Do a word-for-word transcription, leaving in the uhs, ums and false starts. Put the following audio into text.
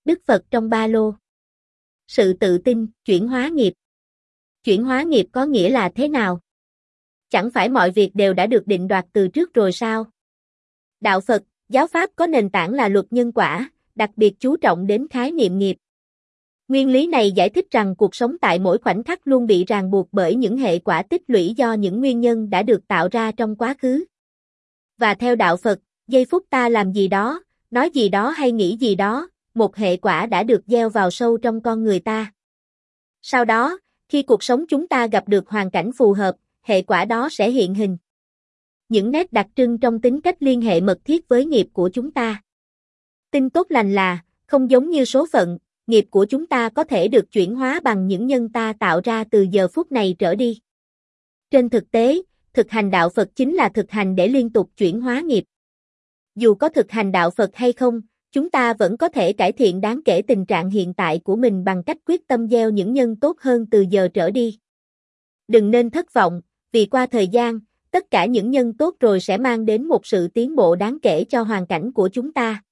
Đức Phật trong ba lô. Sự tự tin, chuyển hóa nghiệp. Chuyển hóa nghiệp có nghĩa là thế nào? Chẳng phải mọi việc đều đã được định đoạt từ trước rồi sao? Đạo Phật, giáo pháp có nền tảng là luật nhân quả, đặc biệt chú trọng đến khái niệm nghiệp. Nguyên lý này giải thích rằng cuộc sống tại mỗi khoảnh khắc luôn bị ràng buộc bởi những hệ quả tích lũy do những nguyên nhân đã được tạo ra trong quá khứ. Và theo đạo Phật, giây phút ta làm gì đó, nói gì đó hay nghĩ gì đó, một hệ quả đã được gieo vào sâu trong con người ta. Sau đó, khi cuộc sống chúng ta gặp được hoàn cảnh phù hợp, hệ quả đó sẽ hiện hình. Những nét đặc trưng trong tính cách liên hệ mật thiết với nghiệp của chúng ta. Tin tốt lành là, không giống như số phận, nghiệp của chúng ta có thể được chuyển hóa bằng những nhân ta tạo ra từ giờ phút này trở đi. Trên thực tế, thực hành đạo Phật chính là thực hành để liên tục chuyển hóa nghiệp. Dù có thực hành đạo Phật hay không, chúng ta vẫn có thể cải thiện đáng kể tình trạng hiện tại của mình bằng cách quyết tâm gieo những nhân tốt hơn từ giờ trở đi. Đừng nên thất vọng, vì qua thời gian, tất cả những nhân tốt rồi sẽ mang đến một sự tiến bộ đáng kể cho hoàn cảnh của chúng ta.